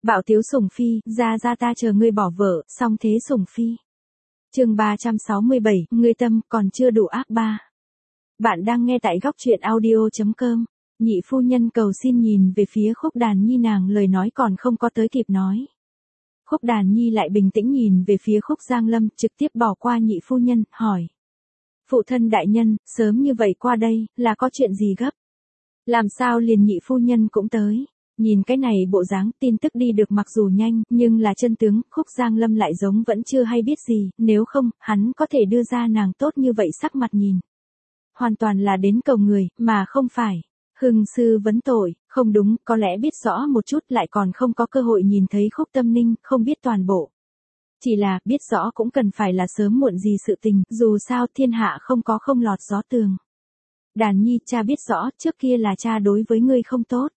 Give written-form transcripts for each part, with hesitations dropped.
Bạo tiếu sủng phi, ra ta chờ ngươi bỏ vợ, xong thế sủng phi. Chương 367, ngươi tâm còn chưa đủ ác ba. Bạn đang nghe tại góc truyện audio.com. Nhị phu nhân cầu xin nhìn về phía Khúc Đàn Nhi, nàng lời nói còn không có tới kịp nói. Khúc Đàn Nhi lại bình tĩnh nhìn về phía Khúc Giang Lâm, trực tiếp bỏ qua nhị phu nhân, hỏi. Phụ thân đại nhân, sớm như vậy qua đây, là có chuyện gì gấp? Làm sao liền nhị phu nhân cũng tới? Nhìn cái này bộ dáng, tin tức đi được mặc dù nhanh, nhưng là chân tướng, Khúc Giang Lâm lại giống vẫn chưa hay biết gì, nếu không, hắn có thể đưa ra nàng tốt như vậy sắc mặt nhìn. Hoàn toàn là đến cầu người, mà không phải. Hưng sư vấn tội, không đúng, có lẽ biết rõ một chút lại còn không có cơ hội nhìn thấy Khúc Tâm Ninh, không biết toàn bộ. Chỉ là, biết rõ cũng cần phải là sớm muộn gì sự tình, dù sao thiên hạ không có không lọt gió tường. Đàn Nhi, cha biết rõ, trước kia là cha đối với ngươi không tốt.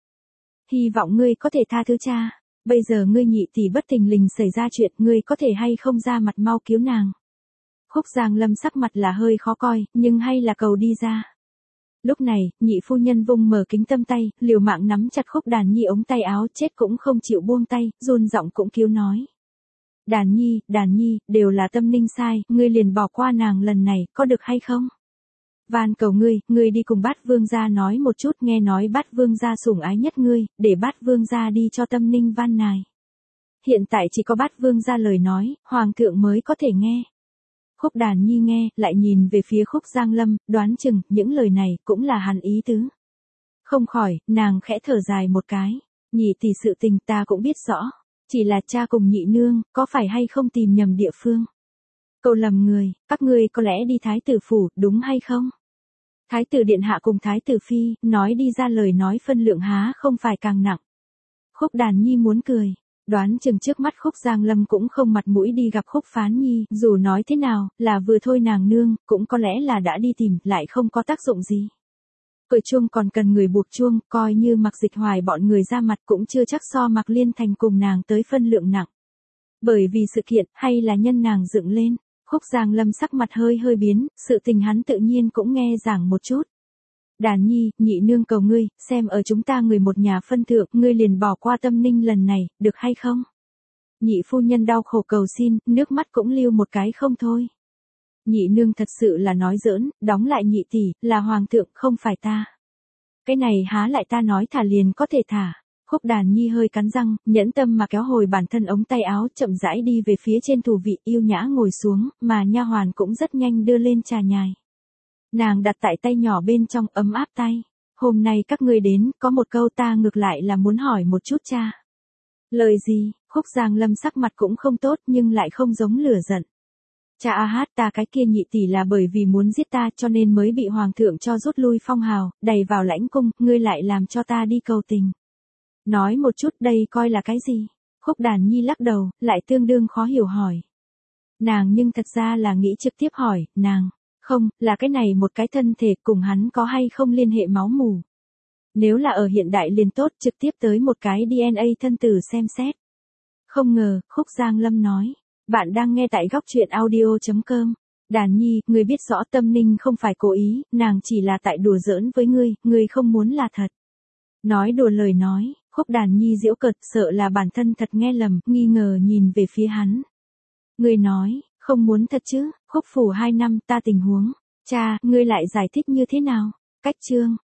Hy vọng ngươi có thể tha thứ cha, bây giờ ngươi nhị tỷ bất thình lình xảy ra chuyện, ngươi có thể hay không ra mặt mau cứu nàng. Khúc Giang Lâm sắc mặt là hơi khó coi, nhưng hay là cầu đi ra. Lúc này, nhị phu nhân vung mở kính tâm tay, liều mạng nắm chặt Khúc Đàn Nhi ống tay áo, chết cũng không chịu buông tay, run giọng cũng cứu nói. Đàn Nhi, đều là Tâm Ninh sai, ngươi liền bỏ qua nàng lần này, có được hay không? Van cầu ngươi đi cùng Bát Vương gia nói một chút, nghe nói Bát Vương gia sủng ái nhất ngươi, để Bát Vương gia đi cho Tâm Ninh van nài. Hiện tại chỉ có Bát Vương gia lời nói, Hoàng thượng mới có thể nghe. Khúc Đàn Nhi nghe, lại nhìn về phía Khúc Giang Lâm, đoán chừng, những lời này cũng là hắn ý tứ. Không khỏi, nàng khẽ thở dài một cái, nhị tỷ sự tình ta cũng biết rõ, chỉ là cha cùng nhị nương, có phải hay không tìm nhầm địa phương. Cầu lầm người, các ngươi có lẽ đi thái tử phủ, đúng hay không? Thái tử điện hạ cùng thái tử phi, nói đi ra lời nói phân lượng há không phải càng nặng. Khúc Đàn Nhi muốn cười, đoán chừng trước mắt Khúc Giang Lâm cũng không mặt mũi đi gặp Khúc Phán Nhi, dù nói thế nào, là vừa thôi nàng nương, cũng có lẽ là đã đi tìm, lại không có tác dụng gì. Cởi chuông còn cần người buộc chuông, coi như Mặc Dịch Hoài bọn người ra mặt cũng chưa chắc so Mặc Liên Thành cùng nàng tới phân lượng nặng. Bởi vì sự kiện, hay là nhân nàng dựng lên. Khúc Giang Lâm sắc mặt hơi biến, sự tình hắn tự nhiên cũng nghe giảng một chút. Đàn Nhi, nhị nương cầu ngươi, xem ở chúng ta người một nhà phân thượng, ngươi liền bỏ qua Tâm Ninh lần này, được hay không? Nhị phu nhân đau khổ cầu xin, nước mắt cũng lưu một cái không thôi. Nhị nương thật sự là nói giỡn, đóng lại nhị tỷ, là hoàng thượng, không phải ta. Cái này há lại ta nói thả liền có thể thả. Khúc Đàn Nhi hơi cắn răng, nhẫn tâm mà kéo hồi bản thân ống tay áo, chậm rãi đi về phía trên thủ vị, yêu nhã ngồi xuống, mà nha hoàn cũng rất nhanh đưa lên trà nhài. Nàng đặt tại tay nhỏ bên trong, ấm áp tay. Hôm nay các ngươi đến, có một câu ta ngược lại là muốn hỏi một chút cha. Lời gì? Khúc Giang Lâm sắc mặt cũng không tốt nhưng lại không giống lửa giận. Cha ta cái kia nhị tỷ là bởi vì muốn giết ta cho nên mới bị hoàng thượng cho rút lui phong hào, đày vào lãnh cung, ngươi lại làm cho ta đi cầu tình. Nói một chút đây coi là cái gì? Khúc Đàn Nhi lắc đầu, lại tương đương khó hiểu hỏi. Nàng nhưng thật ra là nghĩ trực tiếp hỏi, nàng, không, là cái này một cái thân thể cùng hắn có hay không liên hệ máu mủ. Nếu là ở hiện đại liền tốt, trực tiếp tới một cái DNA thân tử xem xét. Không ngờ, Khúc Giang Lâm nói, bạn đang nghe tại góc truyện audio.com. Đàn Nhi, ngươi biết rõ Tâm Ninh không phải cố ý, nàng chỉ là tại đùa giỡn với ngươi không muốn là thật. Nói đùa lời nói, Khúc Đàn Nhi giễu cợt, sợ là bản thân thật nghe lầm, nghi ngờ nhìn về phía hắn. Ngươi nói, không muốn thật chứ, Khúc phủ 2 năm ta tình huống, cha, ngươi lại giải thích như thế nào? Cách chương.